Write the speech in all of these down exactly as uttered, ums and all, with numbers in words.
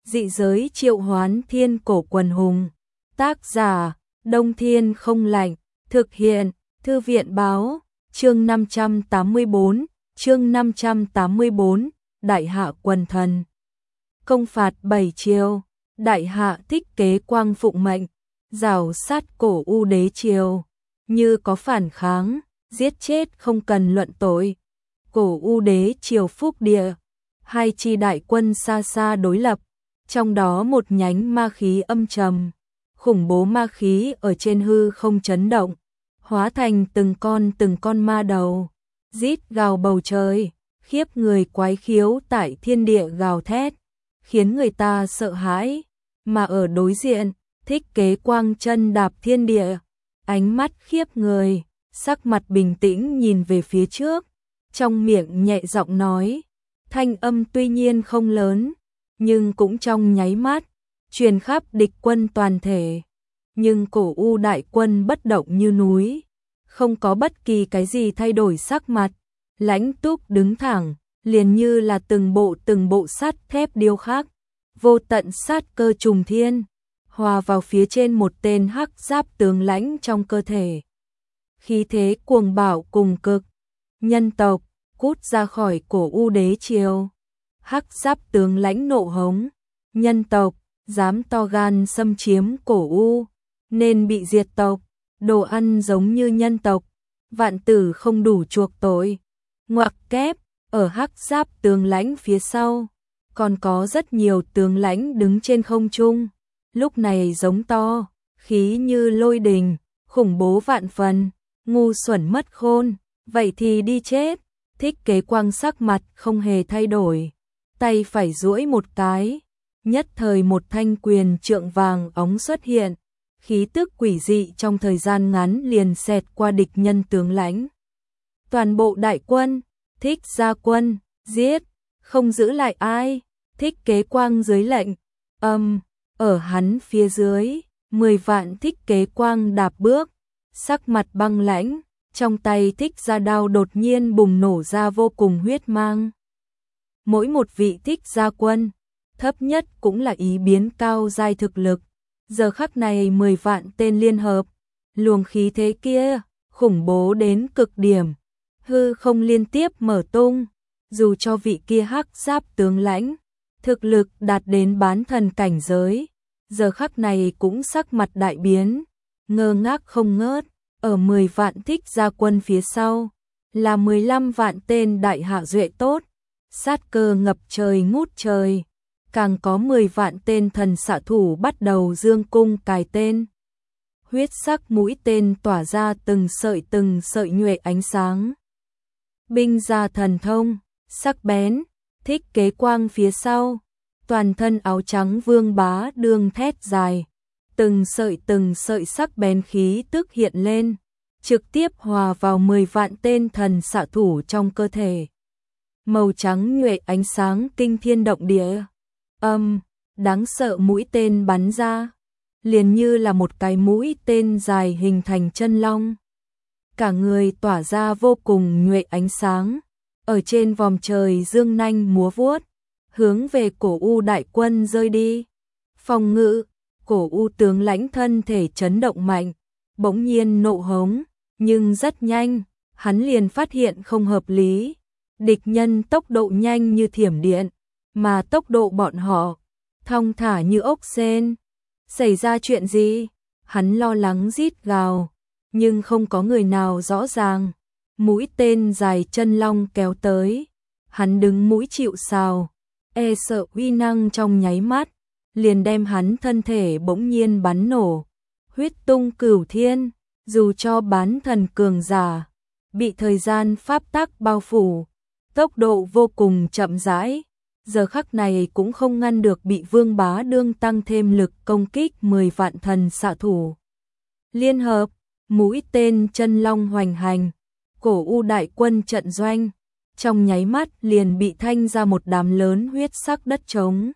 Dị giới triệu hoán thiên cổ quần hùng. Tác giả, Đông Thiên Không Lạnh. Thực hiện, Thư viện Báo. Chương năm trăm tám mươi tư, chương năm trăm tám mươi tư, Đại Hạ Quần Thần. Công phạt bảy triều, Đại Hạ Thích Kế Quang phụng mệnh, rào sát cổ U đế triều. Như có phản kháng, giết chết không cần luận tội. Cổ U đế triều Phúc Địa, hai chi đại quân xa xa đối lập, trong đó một nhánh ma khí âm trầm, khủng bố ma khí ở trên hư không chấn động, hóa thành từng con từng con ma đầu, rít gào bầu trời, khiếp người quái khiếu tại thiên địa gào thét, khiến người ta sợ hãi. Mà ở đối diện, Thích Kế Quang chân đạp thiên địa, ánh mắt khiếp người, sắc mặt bình tĩnh nhìn về phía trước, trong miệng nhẹ giọng nói, thanh âm tuy nhiên không lớn, nhưng cũng trong nháy mắt, truyền khắp địch quân toàn thể. Nhưng cổ U đại quân bất động như núi, không có bất kỳ cái gì thay đổi sắc mặt, lãnh túc đứng thẳng, liền như là từng bộ từng bộ sắt thép điêu khắc, vô tận sát cơ trùng thiên, hòa vào phía trên một tên hắc giáp tướng lãnh trong cơ thể. Khí thế cuồng bạo cùng cực, nhân tộc, cút ra khỏi cổ U đế triều. Hắc giáp tướng lãnh nộ hống, nhân tộc, dám to gan xâm chiếm cổ U, nên bị diệt tộc, đồ ăn giống như nhân tộc, vạn tử không đủ chuộc tội. Ngoặc kép, ở hắc giáp tướng lãnh phía sau, còn có rất nhiều tướng lãnh đứng trên không trung, lúc này giống to, khí như lôi đình, khủng bố vạn phần, ngu xuẩn mất khôn, vậy thì đi chết. Thích Kế Quang sắc mặt không hề thay đổi, tay phải duỗi một cái, nhất thời một thanh quyền trượng vàng óng xuất hiện, khí tức quỷ dị trong thời gian ngắn liền xẹt qua địch nhân tướng lãnh. Toàn bộ đại quân, Thích gia quân, giết, không giữ lại ai. Thích Kế Quang dưới lệnh, âm, ở hắn phía dưới, mười vạn Thích Kế Quang đạp bước, sắc mặt băng lãnh, trong tay Thích gia đao đột nhiên bùng nổ ra vô cùng huyết mang. Mỗi một vị Thích gia quân, thấp nhất cũng là ý biến cao giai thực lực, giờ khắc này mười vạn tên liên hợp, luồng khí thế kia, khủng bố đến cực điểm, hư không liên tiếp mở tung, dù cho vị kia hắc giáp tướng lãnh, thực lực đạt đến bán thần cảnh giới, giờ khắc này cũng sắc mặt đại biến, ngơ ngác không ngớt. Ở mười vạn Thích gia quân phía sau, là mười lăm vạn tên đại hạ duệ tốt, sát cơ ngập trời ngút trời, càng có mười vạn tên thần xạ thủ bắt đầu dương cung cài tên. Huyết sắc mũi tên tỏa ra từng sợi từng sợi nhuệ ánh sáng. Binh gia thần thông, sắc bén, Thích Kế Quang phía sau, toàn thân áo trắng Vương Bá Đương thét dài. Từng sợi từng sợi sắc bén khí tức hiện lên, trực tiếp hòa vào mười vạn tên thần xạ thủ trong cơ thể. Màu trắng nhuệ ánh sáng kinh thiên động địa, âm, đáng sợ mũi tên bắn ra, liền như là một cái mũi tên dài hình thành chân long. Cả người tỏa ra vô cùng nhuệ ánh sáng, ở trên vòm trời dương nanh múa vuốt, hướng về cổ U đại quân rơi đi. Phòng ngự, cổ U tướng lãnh thân thể chấn động mạnh, bỗng nhiên nộ hống, nhưng rất nhanh, hắn liền phát hiện không hợp lý. Địch nhân tốc độ nhanh như thiểm điện, mà tốc độ bọn họ thong thả như ốc sên. Xảy ra chuyện gì? Hắn lo lắng rít gào, nhưng không có người nào rõ ràng. Mũi tên dài chân long kéo tới, hắn đứng mũi chịu sào, e sợ uy năng trong nháy mắt liền đem hắn thân thể bỗng nhiên bắn nổ, huyết tung cửu thiên, dù cho bán thần cường giả, bị thời gian pháp tắc bao phủ, tốc độ vô cùng chậm rãi, giờ khắc này cũng không ngăn được bị Vương Bá Đương tăng thêm lực công kích mười vạn thần xạ thủ. Liên hợp, mũi tên chân long hoành hành, cổ U đại quân trận doanh, trong nháy mắt liền bị thanh ra một đám lớn huyết sắc đất trống.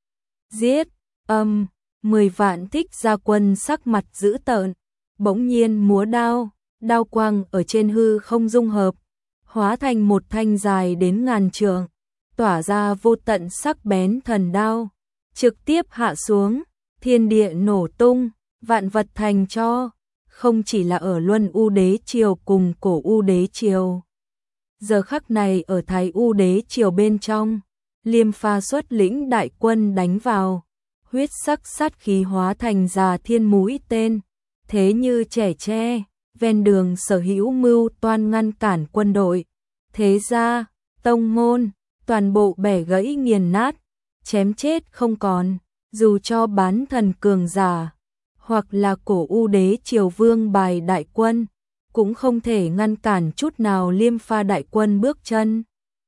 Giết, âm, mười vạn Thích gia quân sắc mặt dữ tợn, bỗng nhiên múa đao, đao quang ở trên hư không dung hợp, hóa thành một thanh dài đến ngàn trượng, tỏa ra vô tận sắc bén thần đao, trực tiếp hạ xuống, thiên địa nổ tung, vạn vật thành tro, không chỉ là ở Luân U Đế Triều cùng Cổ U Đế Triều. Giờ khắc này ở Thái U Đế Triều bên trong, Liêm Pha xuất lĩnh đại quân đánh vào, huyết sắc sát khí hóa thành già thiên mũi tên, thế như trẻ tre, ven đường sở hữu mưu toan ngăn cản quân đội, thế gia, tông môn, toàn bộ bẻ gãy nghiền nát, chém chết không còn, dù cho bán thần cường giả, hoặc là Cổ U Đế Triều vương bài đại quân, cũng không thể ngăn cản chút nào Liêm Pha đại quân bước chân.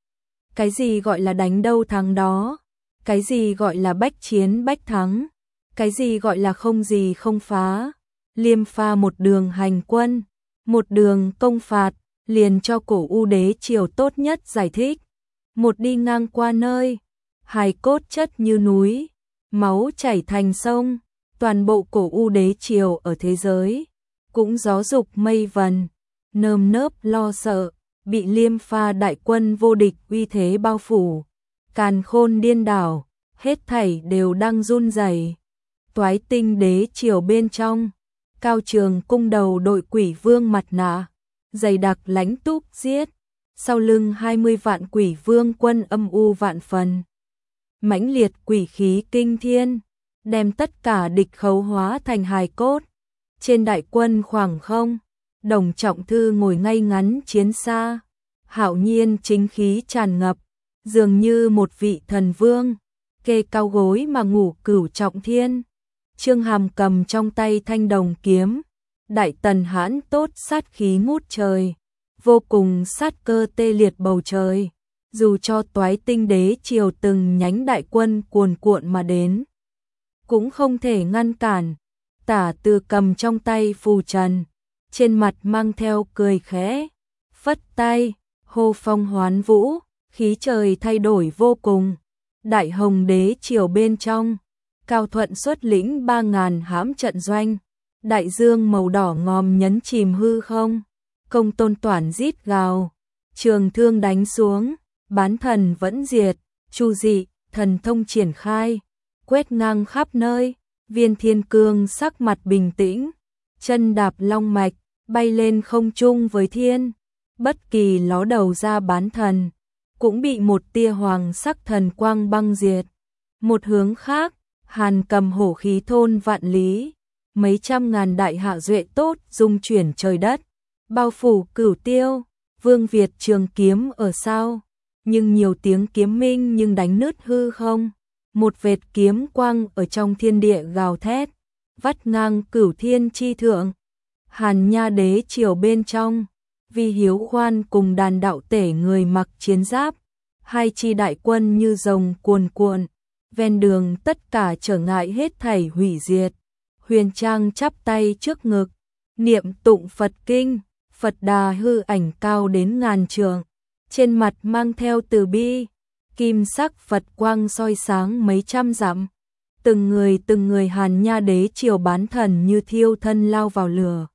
Cái gì gọi là đánh đâu thắng đó, cái gì gọi là bách chiến bách thắng, cái gì gọi là không gì không phá. Liêm Pha một đường hành quân, một đường công phạt, liền cho Cổ U Đế Triều tốt nhất giải thích. Một đi ngang qua nơi, hài cốt chất như núi, máu chảy thành sông, toàn bộ Cổ U Đế Triều ở thế giới cũng gió dục mây vần, nơm nớp lo sợ, bị Liêm Pha đại quân vô địch uy thế bao phủ, càn khôn điên đảo, hết thảy đều đang run rẩy. Toái Tinh Đế Triều bên trong, Cao Trường cung đầu đội quỷ vương mặt nạ, dày đặc lãnh túc giết, sau lưng hai mươi vạn quỷ vương quân âm u vạn phần. Mãnh liệt quỷ khí kinh thiên, đem tất cả địch khấu hóa thành hài cốt. Trên đại quân khoảng không, Đồng Trọng Thư ngồi ngay ngắn chiến xa, hạo nhiên chính khí tràn ngập, dường như một vị thần vương, kê cao gối mà ngủ cửu trọng thiên. Trương Hàm cầm trong tay thanh đồng kiếm, đại tần hãn tốt sát khí ngút trời, vô cùng sát cơ tê liệt bầu trời, dù cho Toái Tinh Đế Triều từng nhánh đại quân cuồn cuộn mà đến, cũng không thể ngăn cản. Tả Từ cầm trong tay phù trần, trên mặt mang theo cười khẽ, phất tay, hô phong hoán vũ, khí trời thay đổi vô cùng. Đại Hồng Đế Triều bên trong, Cao Thuận xuất lĩnh ba ngàn hãm trận doanh, đại dương màu đỏ ngòm nhấn chìm hư không, Công Tôn Toản rít gào, trường thương đánh xuống, bán thần vẫn diệt, chu dị, thần thông triển khai, quét ngang khắp nơi. Viên Thiên Cương sắc mặt bình tĩnh, chân đạp long mạch, bay lên không trung với thiên, bất kỳ ló đầu ra bán thần, cũng bị một tia hoàng sắc thần quang băng diệt. Một hướng khác, Hàn cầm hổ khí thôn vạn lý, mấy trăm ngàn đại hạ duệ tốt dung chuyển trời đất, bao phủ Cửu Tiêu. Vương Việt trường kiếm ở sau, nhưng nhiều tiếng kiếm minh nhưng đánh nứt hư không. Một vệt kiếm quang ở trong thiên địa gào thét, vắt ngang cửu thiên chi thượng. Hàn Nha Đế Triều bên trong, Vi Hiếu Khoan cùng đàn đạo tể người mặc chiến giáp, hai chi đại quân như rồng cuồn cuộn, ven đường tất cả trở ngại hết thảy hủy diệt. Huyền Trang chắp tay trước ngực, niệm tụng Phật kinh, Phật Đà hư ảnh cao đến ngàn trượng, trên mặt mang theo từ bi. Kim sắc Phật quang soi sáng mấy trăm dặm, từng người từng người Hàn Nha Đế Triều bán thần như thiêu thân lao vào lửa.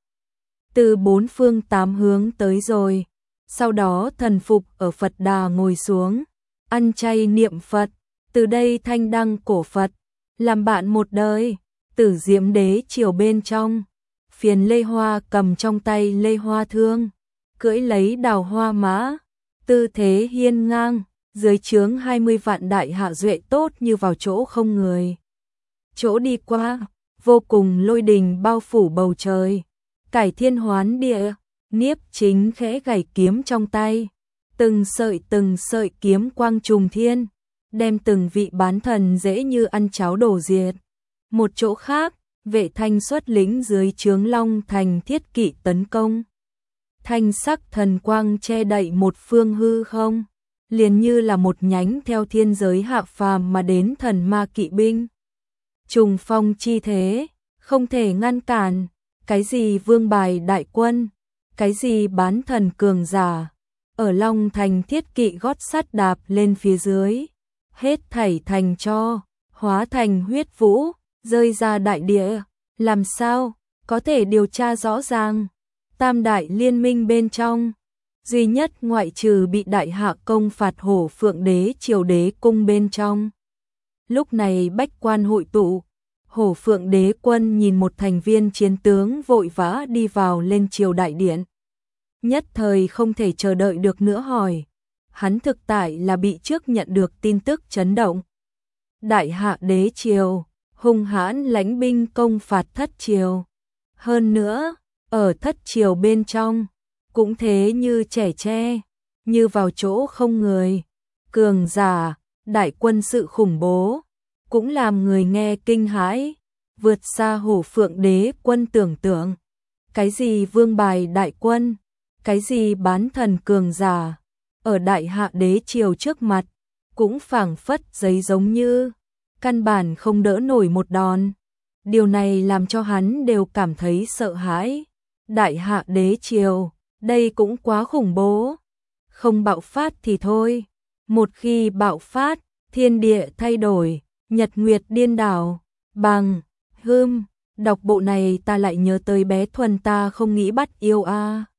Từ bốn phương tám hướng tới rồi, sau đó thần phục ở Phật Đà ngồi xuống, ăn chay niệm Phật, từ đây thanh đăng cổ Phật, làm bạn một đời. Tử Diễm Đế Triều bên trong, Phiền Lê Hoa cầm trong tay Lê Hoa thương, cưỡi lấy đào hoa mã, tư thế hiên ngang. Dưới trướng hai mươi vạn đại hạ duệ tốt như vào chỗ không người. Chỗ đi qua, vô cùng lôi đình bao phủ bầu trời. Cải thiên hoán địa, Niếp Chính khẽ gảy kiếm trong tay. Từng sợi từng sợi kiếm quang trùng thiên, đem từng vị bán thần dễ như ăn cháo đổ diệt. Một chỗ khác, Vệ Thanh xuất lĩnh dưới trướng Long Thành thiết kỵ tấn công. Thanh sắc thần quang che đậy một phương hư không, liền như là một nhánh theo thiên giới hạ phàm mà đến thần ma kỵ binh. Trùng phong chi thế, không thể ngăn cản, cái gì vương bài đại quân, cái gì bán thần cường giả, ở Long Thành thiết kỵ gót sắt đạp lên phía dưới, hết thảy thành tro, hóa thành huyết vũ, rơi ra đại địa, làm sao có thể điều tra rõ ràng. Tam đại liên minh bên trong, duy nhất ngoại trừ bị đại hạ công phạt Hổ Phượng Đế Triều đế cung bên trong, Lúc này bách quan hội tụ, Hổ Phượng Đế Quân nhìn một thành viên chiến tướng vội vã đi vào lên triều đại điện. Nhất thời không thể chờ đợi được nữa hỏi. Hắn thực tại là bị trước nhận được tin tức chấn động. Đại hạ đế triều, hung hãn lãnh binh công phạt thất triều. Hơn nữa, ở thất triều bên trong, cũng thế như trẻ tre, như vào chỗ không người. Cường giả, đại quân sự khủng bố, cũng làm người nghe kinh hãi, vượt xa Hổ Phượng Đế Quân tưởng tượng. Cái gì vương bài đại quân, cái gì bán thần cường giả, ở đại hạ đế triều trước mặt, cũng phảng phất giấy giống như, căn bản không đỡ nổi một đòn. Điều này làm cho hắn đều cảm thấy sợ hãi. Đại hạ đế triều, đây cũng quá khủng bố. Không bạo phát thì thôi, một khi bạo phát, thiên địa thay đổi, nhật nguyệt điên đảo. Bằng, hưm, đọc bộ này ta lại nhớ tới bé Thuần ta không nghĩ bắt yêu a.